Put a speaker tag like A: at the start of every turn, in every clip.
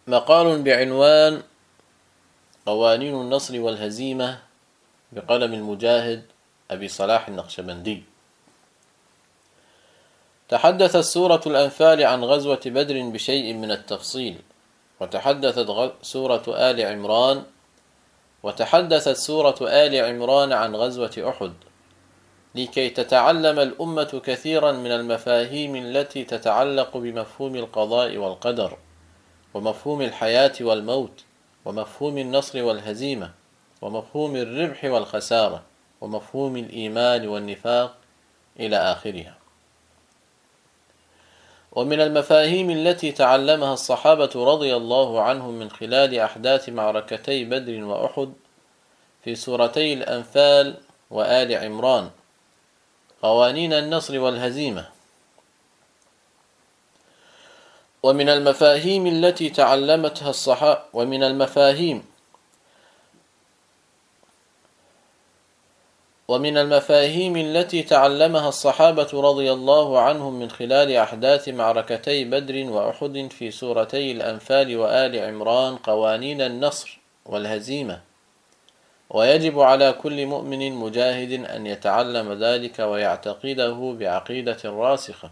A: مقال بعنوان قوانين النصر والهزيمة بقلم المجاهد أبي صلاح النقشبندي. تحدثت سورة الأنفال عن غزوة بدر بشيء من التفصيل، وتحدثت سورة آل عمران عن غزوة أحد، لكي تتعلم الأمة كثيرا من المفاهيم التي تتعلق بمفهوم القضاء والقدر، ومفهوم الحياة والموت، ومفهوم النصر والهزيمة، ومفهوم الربح والخسارة، ومفهوم الإيمان والنفاق إلى آخرها. ومن المفاهيم التي تعلمها الصحابة رضي الله عنهم من خلال أحداث معركتي بدر وأحد في سورتي الأنفال وآل عمران قوانين النصر والهزيمة. ومن المفاهيم التي تعلمها الصحابة رضي الله عنهم من خلال أحداث معركتي بدر وأحد في سورتي الأنفال وآل عمران قوانين النصر والهزيمة، ويجب على كل مؤمن مجاهد أن يتعلم ذلك ويعتقده بعقيدة راسخة،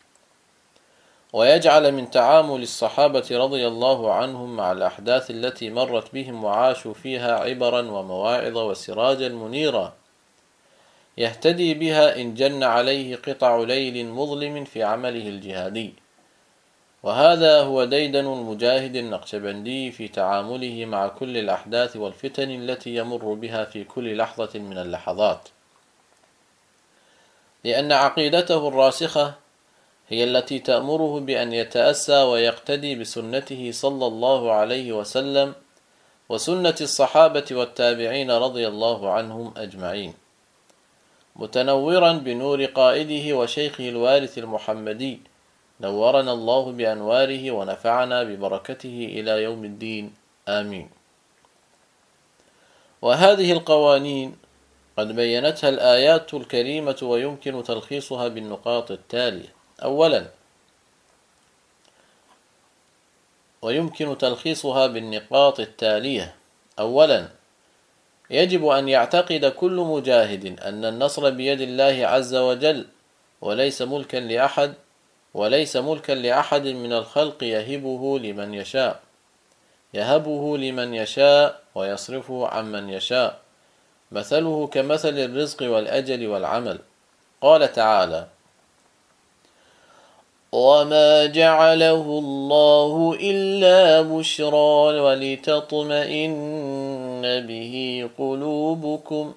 A: ويجعل من تعامل الصحابة رضي الله عنهم مع الأحداث التي مرت بهم وعاشوا فيها عبرا ومواعظ وسراجا منيرا يهتدي بها إن جن عليه قطع ليل مظلم في عمله الجهادي. وهذا هو ديدن المجاهد النقشبندي في تعامله مع كل الأحداث والفتن التي يمر بها في كل لحظة من اللحظات، لأن عقيدته الراسخة هي التي تأمره بأن يتأسى ويقتدي بسنته صلى الله عليه وسلم وسنة الصحابة والتابعين رضي الله عنهم أجمعين، متنورا بنور قائده وشيخه الوارث المحمدي، نورنا الله بأنواره ونفعنا ببركته إلى يوم الدين، آمين. وهذه القوانين قد بينتها الآيات الكريمة، ويمكن تلخيصها بالنقاط التالية. أولا، يجب أن يعتقد كل مجاهد أن النصر بيد الله عز وجل، وليس ملكا لأحد من الخلق يهبه لمن يشاء ويصرفه عمن يشاء، مثله كمثل الرزق والأجل والعمل. قال تعالى: وما جعله الله إلا بشرى ولتطمئن به قلوبكم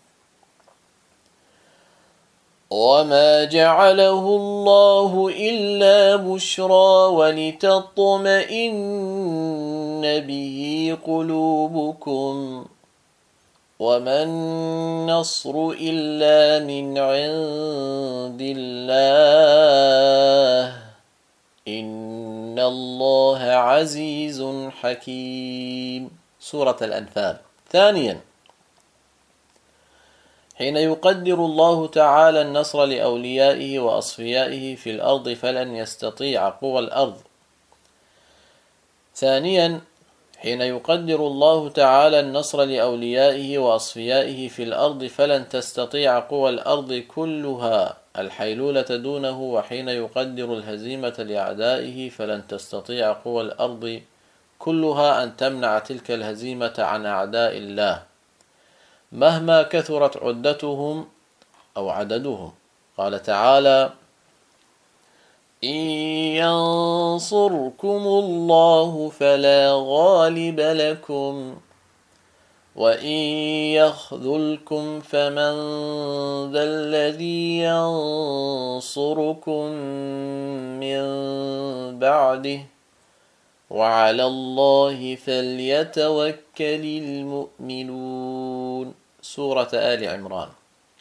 A: وما النصر إلا من عند الله إن الله عزيز حكيم. سورة الأنفال. ثانيا، حين يقدر الله تعالى النصر لأوليائه وأصفيائه في الأرض فلن تستطيع قوى الأرض كلها الحيلولة دونه، وحين يقدر الهزيمة لأعدائه فلن تستطيع قوى الأرض كلها أن تمنع تلك الهزيمة عن أعداء الله مهما كثرت عدتهم أو عددهم. قال تعالى: إن ينصركم الله فلا غالب لكم وإن يخذلكم فمن ذا الذي ينصركم من بعده وعلى الله فليتوكل المؤمنون. سورة آل عمران.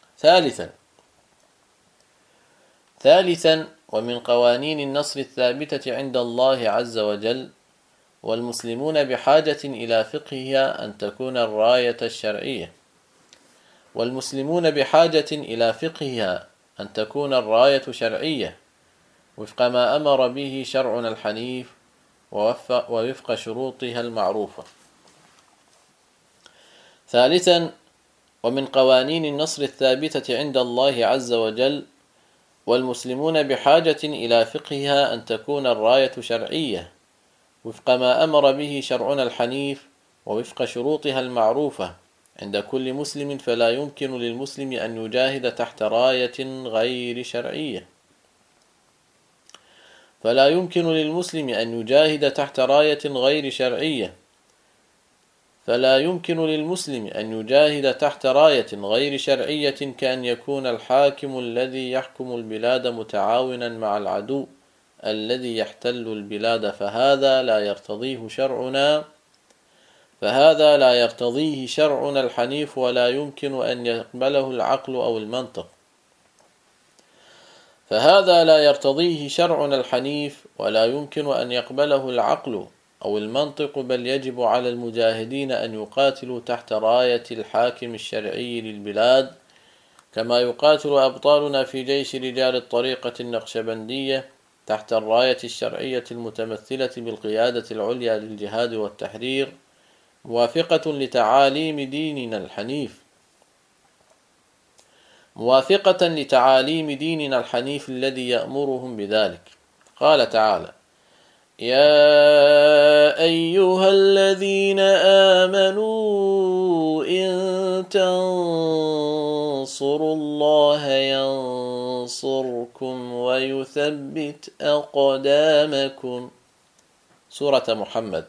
A: ثالثا، ومن قوانين النصر الثابتة عند الله عز وجل والمسلمون بحاجة إلى فقهها أن تكون الراية شرعية وفق ما أمر به شرعنا الحنيف ووفق شروطها المعروفة. ثالثا، ومن قوانين النصر الثابتة عند الله عز وجل والمسلمون بحاجة إلى فقهها أن تكون الراية شرعية وفق ما أمر به شرعنا الحنيف ووفق شروطها المعروفة عند كل مسلم، فلا يمكن للمسلم أن يجاهد تحت راية غير شرعية. فلا يمكن للمسلم أن يجاهد تحت راية غير شرعية فلا يمكن للمسلم أن يجاهد تحت راية غير شرعية كأن يكون الحاكم الذي يحكم البلاد متعاونا مع العدو الذي يحتل البلاد، فهذا لا يرتضيه شرعنا الحنيف، ولا يمكن أن يقبله العقل أو المنطق. فهذا لا يرتضيه شرعنا الحنيف ولا يمكن أن يقبله العقل أو المنطق، بل يجب على المجاهدين أن يقاتلوا تحت راية الحاكم الشرعي للبلاد، كما يقاتل أبطالنا في جيش رجال الطريقة النقشبندية تحت الراية الشرعية المتمثلة بالقيادة العليا للجهاد والتحرير، موافقة لتعاليم ديننا الحنيف الذي يأمرهم بذلك. قال تعالى: يا أيها الذين آمنوا إن تنصروا الله ينصركم ويثبت أقدامكم. سورة محمد.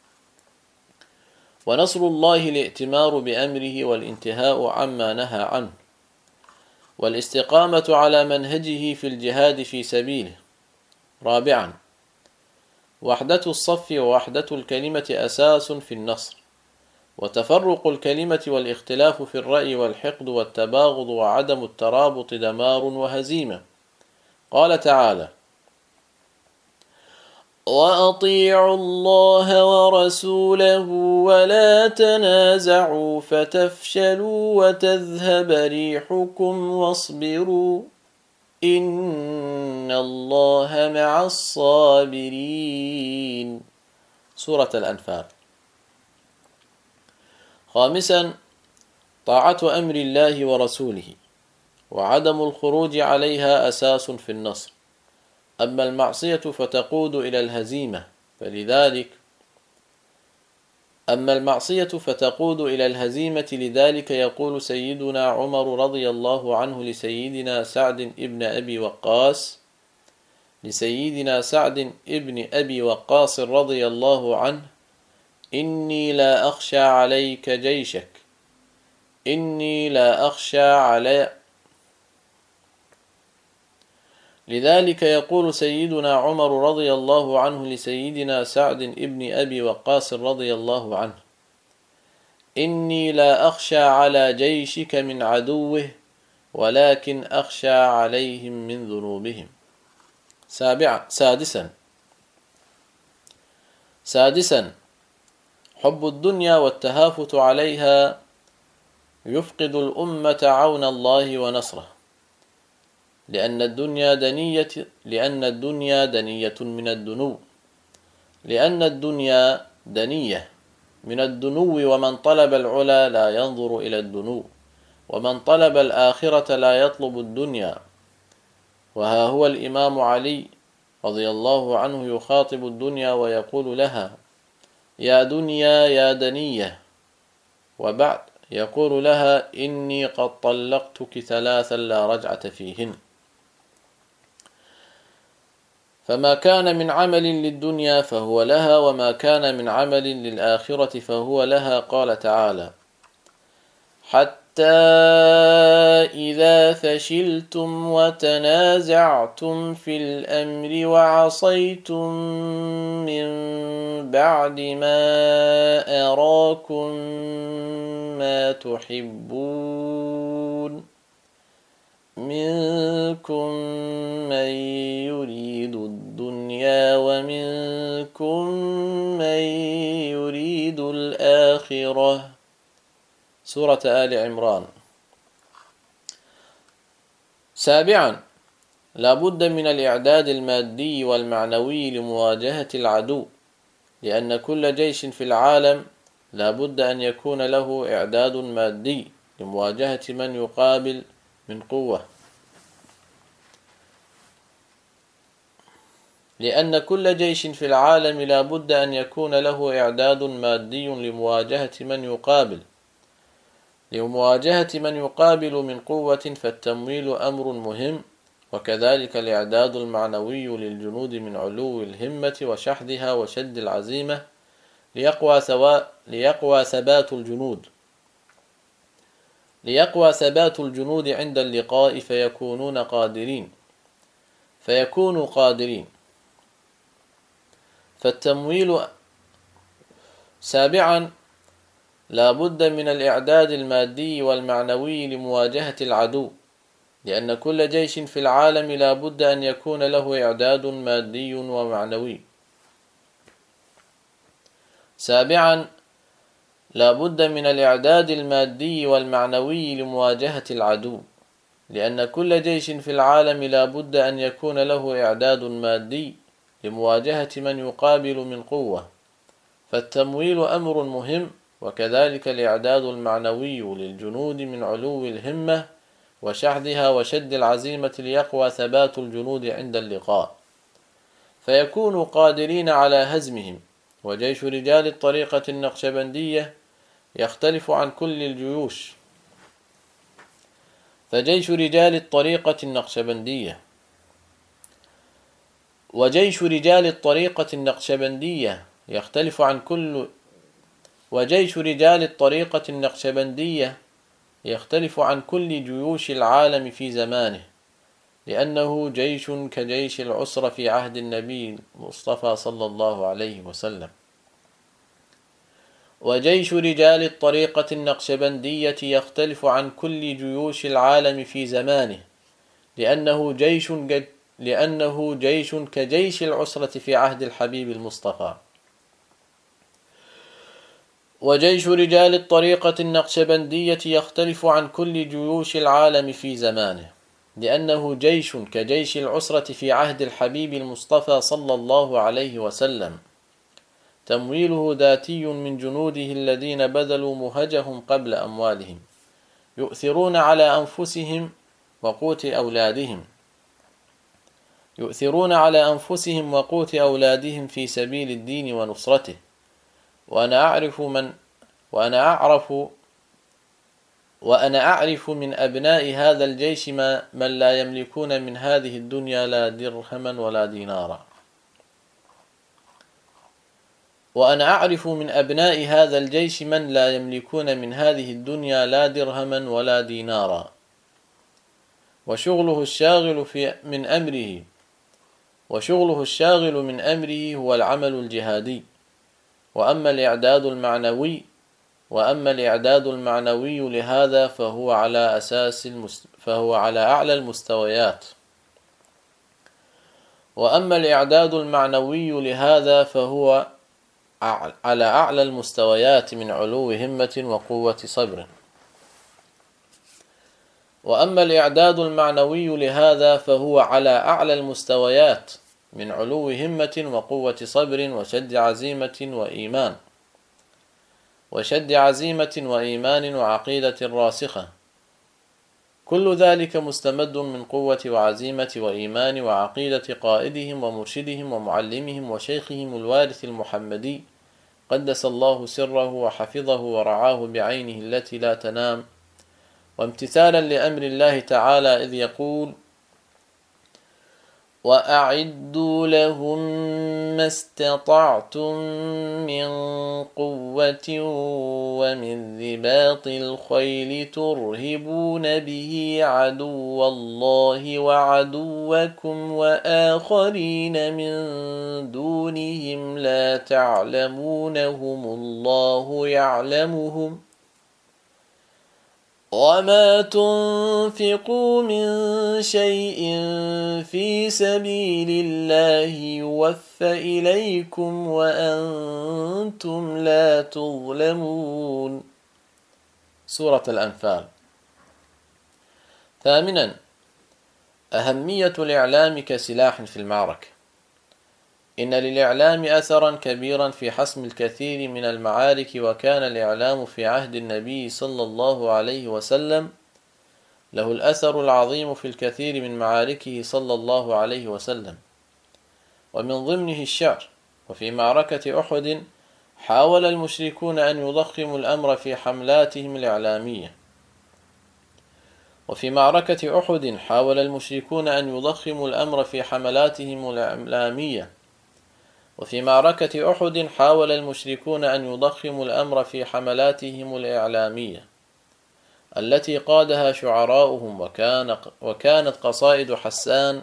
A: ونصر الله الائتمار بأمره والانتهاء عما نهى عنه، والاستقامة على منهجه في الجهاد في سبيله. رابعا، وحدة الصف ووحدة الكلمة أساس في النصر، وتفرق الكلمة والاختلاف في الرأي والحقد والتباغض وعدم الترابط دمار وهزيمة. قال تعالى: وأطيعوا الله ورسوله ولا تنازعوا فتفشلوا وتذهب ريحكم واصبروا إن الله مع الصابرين. سورة الأنفال. خامسا، طاعة أمر الله ورسوله وعدم الخروج عليها أساس في النصر. أما المعصية فتقود إلى الهزيمة، لذلك يقول سيدنا عمر رضي الله عنه لسيدنا سعد ابن أبي وقاص رضي الله عنه: إني لا أخشى عليك جيشك لذلك يقول سيدنا عمر رضي الله عنه لسيدنا سعد ابن أبي وقاص رضي الله عنه: إني لا أخشى على جيشك من عدوه ولكن أخشى عليهم من ذنوبهم. سادسا، حب الدنيا والتهافت عليها يفقد الأمة عون الله ونصره، لأن الدنيا دنية من الدنو، ومن طلب العلا لا ينظر إلى الدنو، ومن طلب الآخرة لا يطلب الدنيا. وها هو الإمام علي رضي الله عنه يخاطب الدنيا ويقول لها: يا دنيا يا دنية. وبعد يقول لها: إني قد طلقتك 3 لا رجعة فيهن. فما كان من عمل للدنيا فهو لها، وما كان من عمل للآخرة فهو لها. قال تعالى: حتى إذا فشلتم وتنازعتم في الأمر وعصيتم من بعد ما أراكم ما تحبون منكم من يريد الدنيا ومنكم من يريد الآخرة. سورة آل عمران. سابعا، لا بد من الإعداد المادي والمعنوي لمواجهة العدو، لأن كل جيش في العالم لا بد أن يكون له إعداد مادي لمواجهة من يقابل من قوة. لأن كل جيش في العالم لا بد أن يكون له إعداد مادي لمواجهة من يقابل من قوة، فالتمويل أمر مهم، وكذلك الإعداد المعنوي للجنود من علو الهمة وشحذها وشد العزيمة ليقوى ثبات الجنود عند اللقاء فيكونوا قادرين. فالتمويل. سابعا، لا بد من الإعداد المادي والمعنوي لمواجهة العدو، لأن كل جيش في العالم لا بد أن يكون له إعداد مادي ومعنوي. سابعا، لا بد من الإعداد المادي والمعنوي لمواجهة العدو، لأن كل جيش في العالم لا بد أن يكون له إعداد مادي لمواجهة من يقابل من قوة، فالتمويل أمر مهم، وكذلك الإعداد المعنوي للجنود من علو الهمة وشحذها وشد العزيمة ليقوى ثبات الجنود عند اللقاء، فيكونوا قادرين على هزمهم. وجيش رجال الطريقة النقشبندية يختلف عن كل الجيوش. وجيش رجال الطريقة النقشبندية يختلف عن كل جيوش العالم في زمانه، لأنه جيش كجيش العسرة في عهد النبي المصطفى صلى الله عليه وسلم. وجيش رجال الطريقة النقشبندية يختلف عن كل جيوش العالم في زمانه، لأنه جيش كجيش العسرة في عهد الحبيب المصطفى. وجيش رجال الطريقة النقشبندية يختلف عن كل جيوش العالم في زمانه، لأنه جيش كجيش العسرة في عهد الحبيب المصطفى صلى الله عليه وسلم، تمويله ذاتي من جنوده الذين بذلوا مهجهم قبل أموالهم، يؤثرون على أنفسهم وقوت أولادهم في سبيل الدين ونصرته. وأنا أعرف من أبناء هذا الجيش من لا يملكون من هذه الدنيا لا درهما ولا دينارا. وشغله الشاغل من أمره هو العمل الجهادي. وأما الإعداد المعنوي لهذا فهو على أعلى المستويات من علو همة وقوة صبر. وشد عزيمة وإيمان وعقيدة راسخة، كل ذلك مستمد من قوة وعزيمة وإيمان وعقيدة قائدهم ومرشدهم ومعلمهم وشيخهم الوارث المحمدي، قدس الله سره وحفظه ورعاه بعينه التي لا تنام، وامتثالا لأمر الله تعالى إذ يقول: وأعدوا لهم ما استطعتم من قوة ومن رباط الخيل ترهبون به عدو الله وعدوكم وآخرين من دونهم لا تعلمونهم الله يعلمهم، وما تنفقوا من شيء في سبيل الله يوفى إليكم وأنتم لا تظلمون. سورة الأنفال. ثامنا، أهمية الإعلام كسلاح في المعركة. إن للإعلام أثرا كبيرا في حسم الكثير من المعارك، وكان الإعلام في عهد النبي صلى الله عليه وسلم له الأثر العظيم في الكثير من معاركه صلى الله عليه وسلم، ومن ضمنه الشعر. وفي معركة أحد حاول المشركون أن يضخموا الأمر في حملاتهم الإعلامية. وفي معركة أحد حاول المشركون أن يضخموا الأمر في حملاتهم الإعلامية. وفي معركة أحد حاول المشركون أن يضخموا الأمر في حملاتهم الإعلامية التي قادها شعراؤهم، وكانت قصائد حسان.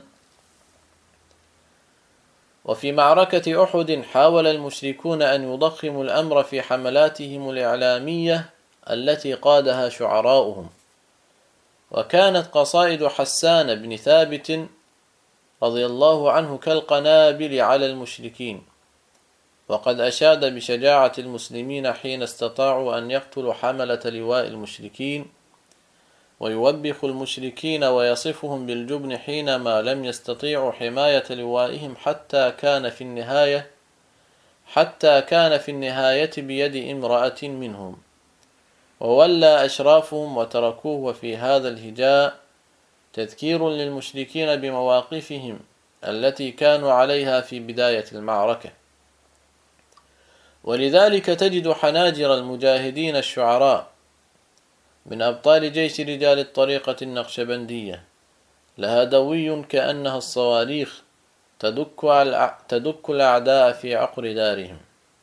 A: وفي معركة أحد حاول المشركون أن يضخموا الأمر في حملاتهم الإعلامية التي قادها شعراؤهم، وكانت قصائد حسان بن ثابت رضي الله عنه كالقنابل على المشركين. وقد أشاد بشجاعة المسلمين حين استطاعوا أن يقتلوا حملة لواء المشركين، ويوبخ المشركين ويصفهم بالجبن حينما لم يستطيعوا حماية لوائهم حتى كان في النهاية بيد امرأة منهم، وولى أشرافهم وتركوه. وفي هذا الهجاء تذكير للمشركين بمواقفهم التي كانوا عليها في بداية المعركة. ولذلك تجد حناجر المجاهدين الشعراء من أبطال جيش رجال الطريقة النقشبندية لها دوي كأنها الصواريخ تدك الأعداء في عقر دارهم،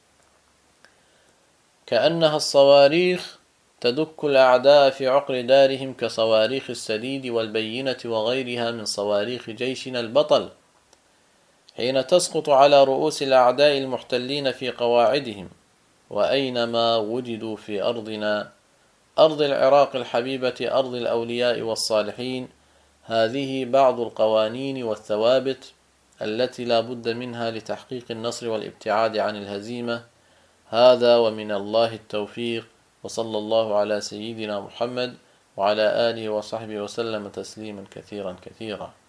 A: كأنها الصواريخ تدك الأعداء في عقر دارهم، كصواريخ السديد والبينة وغيرها من صواريخ جيشنا البطل، حين تسقط على رؤوس الأعداء المحتلين في قواعدهم وأينما وجدوا في أرضنا، أرض العراق الحبيبة، أرض الأولياء والصالحين. هذه بعض القوانين والثوابت التي لا بد منها لتحقيق النصر والابتعاد عن الهزيمة. هذا ومن الله التوفيق، وصلى الله على سيدنا محمد وعلى آله وصحبه وسلم تسليما كثيرا كثيرا.